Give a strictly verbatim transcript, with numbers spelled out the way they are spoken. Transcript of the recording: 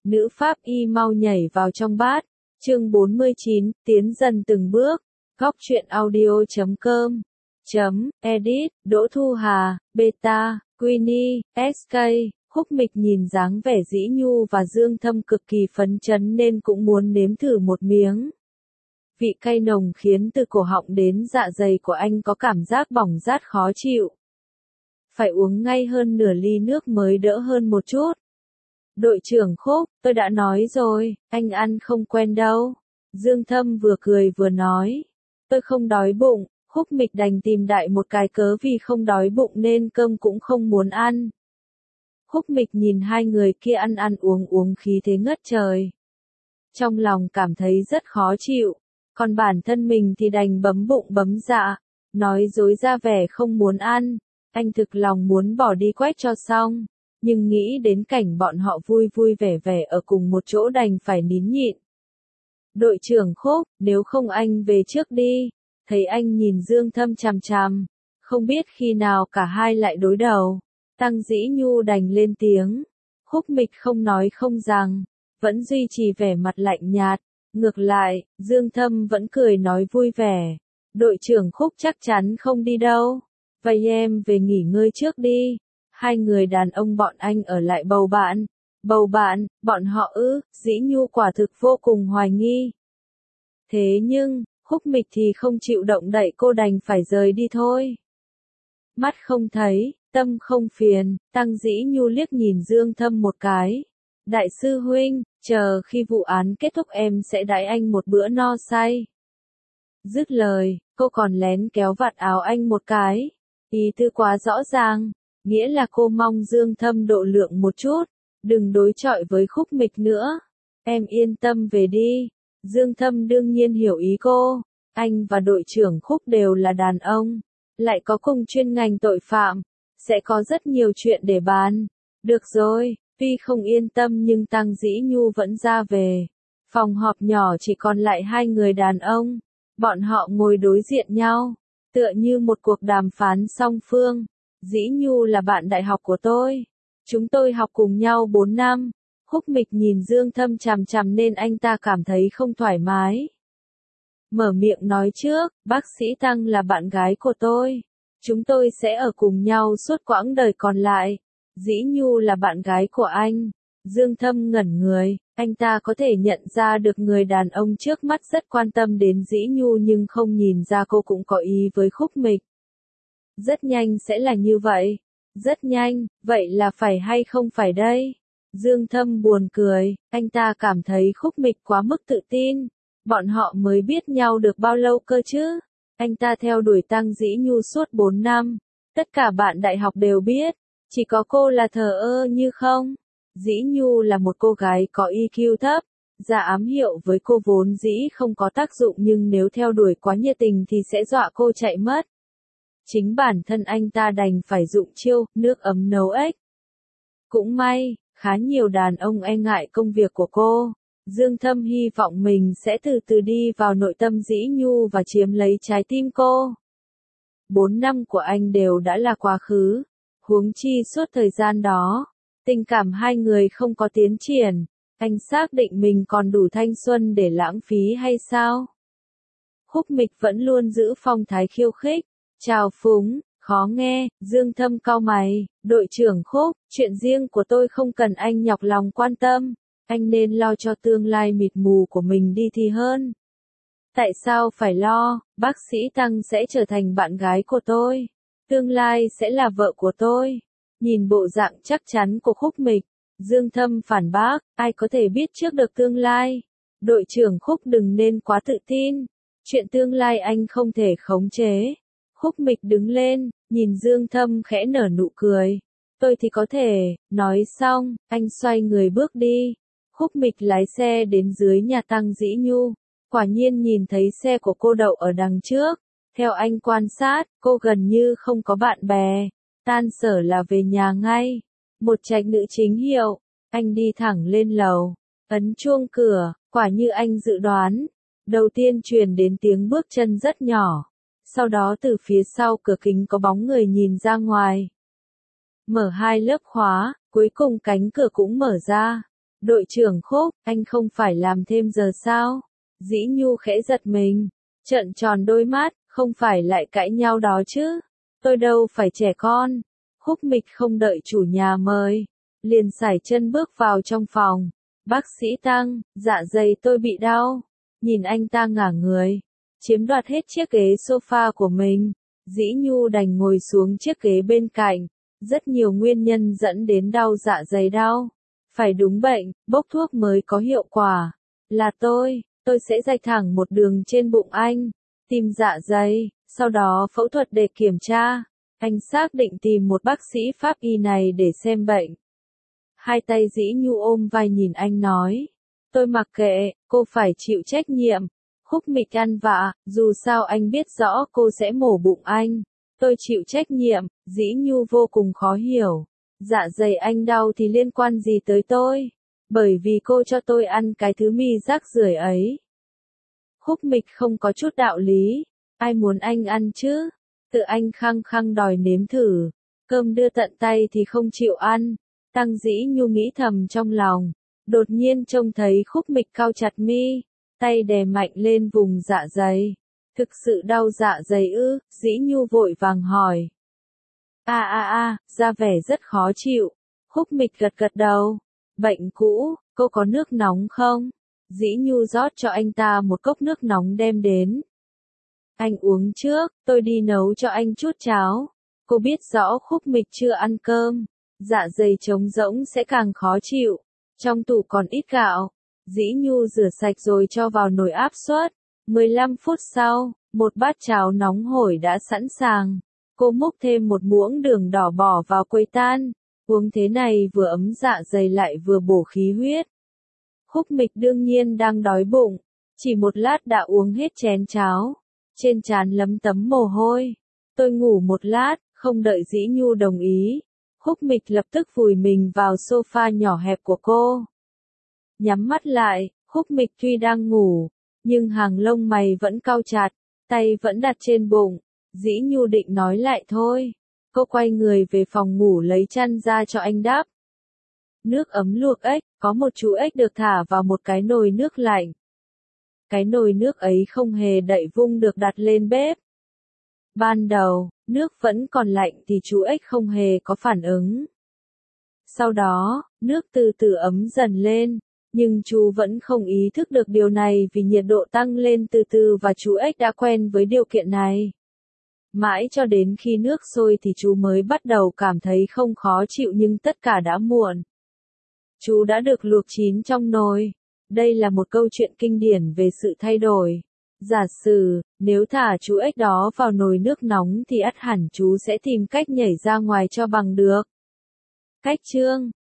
Nữ pháp y mau nhảy vào trong bát. Chương bốn mươi chín, tiến dần từng bước. Góc truyện audio chấm com chấm edit, Đỗ Thu Hà, Beta, Queenie, ét ca. Khúc Mịch nhìn dáng vẻ Dĩ Nhu và Dương Thâm cực kỳ phấn chấn nên cũng muốn nếm thử một miếng. Vị cay nồng khiến từ cổ họng đến dạ dày của anh có cảm giác bỏng rát khó chịu. Phải uống ngay hơn nửa ly nước mới đỡ hơn một chút. Đội trưởng Khúc, tôi đã nói rồi, anh ăn không quen đâu. Dương Thâm vừa cười vừa nói. Tôi không đói bụng. Khúc Mịch đành tìm đại một cái cớ vì không đói bụng nên cơm cũng không muốn ăn. Khúc Mịch nhìn hai người kia ăn ăn uống uống khí thế ngất trời. Trong lòng cảm thấy rất khó chịu, còn bản thân mình thì đành bấm bụng bấm dạ, nói dối ra vẻ không muốn ăn. Anh thực lòng muốn bỏ đi quét cho xong, nhưng nghĩ đến cảnh bọn họ vui vui vẻ vẻ ở cùng một chỗ đành phải nín nhịn. Đội trưởng Khúc, nếu không anh về trước đi. Thấy anh nhìn Dương Thâm chằm chằm, không biết khi nào cả hai lại đối đầu. Tăng Dĩ Nhu đành lên tiếng. Khúc Mịch không nói không rằng, vẫn duy trì vẻ mặt lạnh nhạt. Ngược lại, Dương Thâm vẫn cười nói vui vẻ. Đội trưởng Khúc chắc chắn không đi đâu. Vậy em về nghỉ ngơi trước đi. Hai người đàn ông bọn anh ở lại bầu bạn. Bầu bạn, bọn họ ư, Dĩ Nhu quả thực vô cùng hoài nghi. Thế nhưng, Khúc Mịch thì không chịu động đậy, cô đành phải rời đi thôi. Mắt không thấy, tâm không phiền, Tăng Dĩ Nhu liếc nhìn Dương Thâm một cái. Đại sư huynh, chờ khi vụ án kết thúc em sẽ đãi anh một bữa no say. Dứt lời, cô còn lén kéo vạt áo anh một cái. Ý tư quá rõ ràng, nghĩa là cô mong Dương Thâm độ lượng một chút, đừng đối chọi với Khúc Mịch nữa. Em yên tâm về đi. Dương Thâm đương nhiên hiểu ý cô, anh và đội trưởng Khúc đều là đàn ông, lại có cùng chuyên ngành tội phạm, sẽ có rất nhiều chuyện để bàn. Được rồi, tuy không yên tâm nhưng Tăng Dĩ Nhu vẫn ra về. Phòng họp nhỏ chỉ còn lại hai người đàn ông, bọn họ ngồi đối diện nhau, tựa như một cuộc đàm phán song phương. Dĩ Nhu là bạn đại học của tôi, chúng tôi học cùng nhau bốn năm. Khúc Mịch nhìn Dương Thâm chằm chằm nên anh ta cảm thấy không thoải mái. Mở miệng nói trước, bác sĩ Tăng là bạn gái của tôi. Chúng tôi sẽ ở cùng nhau suốt quãng đời còn lại. Dĩ Nhu là bạn gái của anh. Dương Thâm ngẩn người, anh ta có thể nhận ra được người đàn ông trước mắt rất quan tâm đến Dĩ Nhu nhưng không nhìn ra cô cũng có ý với Khúc Mịch. Rất nhanh sẽ là như vậy. Rất nhanh, vậy là phải hay không phải đây? Dương Thâm buồn cười, anh ta cảm thấy Khúc Mịch quá mức tự tin. Bọn họ mới biết nhau được bao lâu cơ chứ? Anh ta theo đuổi Tăng Dĩ Nhu suốt bốn năm. Tất cả bạn đại học đều biết, chỉ có cô là thờ ơ như không. Dĩ Nhu là một cô gái có i kiu thấp, ra ám hiệu với cô vốn dĩ không có tác dụng nhưng nếu theo đuổi quá nhiệt tình thì sẽ dọa cô chạy mất. Chính bản thân anh ta đành phải dụng chiêu, nước ấm nấu ếch. Cũng may, khá nhiều đàn ông e ngại công việc của cô. Dương Thâm hy vọng mình sẽ từ từ đi vào nội tâm Dĩ Nhu và chiếm lấy trái tim cô. Bốn năm của anh đều đã là quá khứ. Huống chi suốt thời gian đó, tình cảm hai người không có tiến triển. Anh xác định mình còn đủ thanh xuân để lãng phí hay sao? Khúc Mịch vẫn luôn giữ phong thái khiêu khích, trào phúng, khó nghe. Dương Thâm cau mày, đội trưởng Khúc, chuyện riêng của tôi không cần anh nhọc lòng quan tâm. Anh nên lo cho tương lai mịt mù của mình đi thì hơn. Tại sao phải lo? Bác sĩ Tăng sẽ trở thành bạn gái của tôi. Tương lai sẽ là vợ của tôi. Nhìn bộ dạng chắc chắn của Khúc Mịch, Dương Thâm phản bác, ai có thể biết trước được tương lai? Đội trưởng Khúc đừng nên quá tự tin. Chuyện tương lai anh không thể khống chế. Khúc Mịch đứng lên, nhìn Dương Thâm khẽ nở nụ cười. Tôi thì có thể. Nói xong, anh xoay người bước đi. Khúc Mịch lái xe đến dưới nhà Tăng Dĩ Nhu. Quả nhiên nhìn thấy xe của cô đậu ở đằng trước. Theo anh quan sát, cô gần như không có bạn bè. Tan sở là về nhà ngay. Một trạch nữ chính hiệu. Anh đi thẳng lên lầu. Ấn chuông cửa, quả như anh dự đoán. Đầu tiên truyền đến tiếng bước chân rất nhỏ. Sau đó từ phía sau cửa kính có bóng người nhìn ra ngoài. Mở hai lớp khóa, cuối cùng cánh cửa cũng mở ra. Đội trưởng Khúc, anh không phải làm thêm giờ sao? Dĩ Nhu khẽ giật mình, trợn tròn đôi mắt, không phải lại cãi nhau đó chứ? Tôi đâu phải trẻ con. Khúc Mịch không đợi chủ nhà mời, liền sải chân bước vào trong phòng. Bác sĩ Tăng, dạ dày tôi bị đau. Nhìn anh ta ngả người, chiếm đoạt hết chiếc ghế sofa của mình. Dĩ Nhu đành ngồi xuống chiếc ghế bên cạnh. Rất nhiều nguyên nhân dẫn đến đau dạ dày đau. Phải đúng bệnh, bốc thuốc mới có hiệu quả. Là tôi, tôi sẽ rạch thẳng một đường trên bụng anh, tìm dạ dày, sau đó phẫu thuật để kiểm tra. Anh xác định tìm một bác sĩ pháp y này để xem bệnh. Hai tay Dĩ Nhu ôm vai nhìn anh nói. Tôi mặc kệ, cô phải chịu trách nhiệm. Khúc Mịch ăn vạ, dù sao anh biết rõ cô sẽ mổ bụng anh. Tôi chịu trách nhiệm. Dĩ Nhu vô cùng khó hiểu. Dạ dày anh đau thì liên quan gì tới tôi? Bởi vì cô cho tôi ăn cái thứ mì rác rưởi ấy. Khúc Mịch không có chút đạo lý. Ai muốn anh ăn chứ? Tự anh khăng khăng đòi nếm thử. Cơm đưa tận tay thì không chịu ăn. Tăng Dĩ Nhu nghĩ thầm trong lòng. Đột nhiên trông thấy Khúc Mịch cau chặt mi, tay đè mạnh lên vùng dạ dày. Thực sự đau dạ dày ư? Dĩ Nhu vội vàng hỏi. A a a, ra vẻ rất khó chịu. Khúc Mịch gật gật đầu. Bệnh cũ, cô có nước nóng không? Dĩ Nhu rót cho anh ta một cốc nước nóng đem đến. Anh uống trước, tôi đi nấu cho anh chút cháo. Cô biết rõ Khúc Mịch chưa ăn cơm, dạ dày trống rỗng sẽ càng khó chịu. Trong tủ còn ít gạo. Dĩ Nhu rửa sạch rồi cho vào nồi áp suất. mười lăm phút sau, một bát cháo nóng hổi đã sẵn sàng. Cô múc thêm một muỗng đường đỏ bỏ vào quây tan. Uống thế này vừa ấm dạ dày lại vừa bổ khí huyết. Khúc Mịch đương nhiên đang đói bụng. Chỉ một lát đã uống hết chén cháo. Trên trán lấm tấm mồ hôi. Tôi ngủ một lát, không đợi Dĩ Nhu đồng ý. Khúc Mịch lập tức vùi mình vào sofa nhỏ hẹp của cô. Nhắm mắt lại, Khúc Mịch tuy đang ngủ, nhưng hàng lông mày vẫn cau chặt, tay vẫn đặt trên bụng. Dĩ Nhu định nói lại thôi. Cô quay người về phòng ngủ lấy chăn ra cho anh đắp. Nước ấm luộc ếch, có một chú ếch được thả vào một cái nồi nước lạnh. Cái nồi nước ấy không hề đậy vung được đặt lên bếp. Ban đầu, nước vẫn còn lạnh thì chú ếch không hề có phản ứng. Sau đó, nước từ từ ấm dần lên, nhưng chú vẫn không ý thức được điều này vì nhiệt độ tăng lên từ từ và chú ếch đã quen với điều kiện này. Mãi cho đến khi nước sôi thì chú mới bắt đầu cảm thấy không khó chịu nhưng tất cả đã muộn. Chú đã được luộc chín trong nồi. Đây là một câu chuyện kinh điển về sự thay đổi. Giả sử, nếu thả chú ếch đó vào nồi nước nóng thì ắt hẳn chú sẽ tìm cách nhảy ra ngoài cho bằng được. Cách chương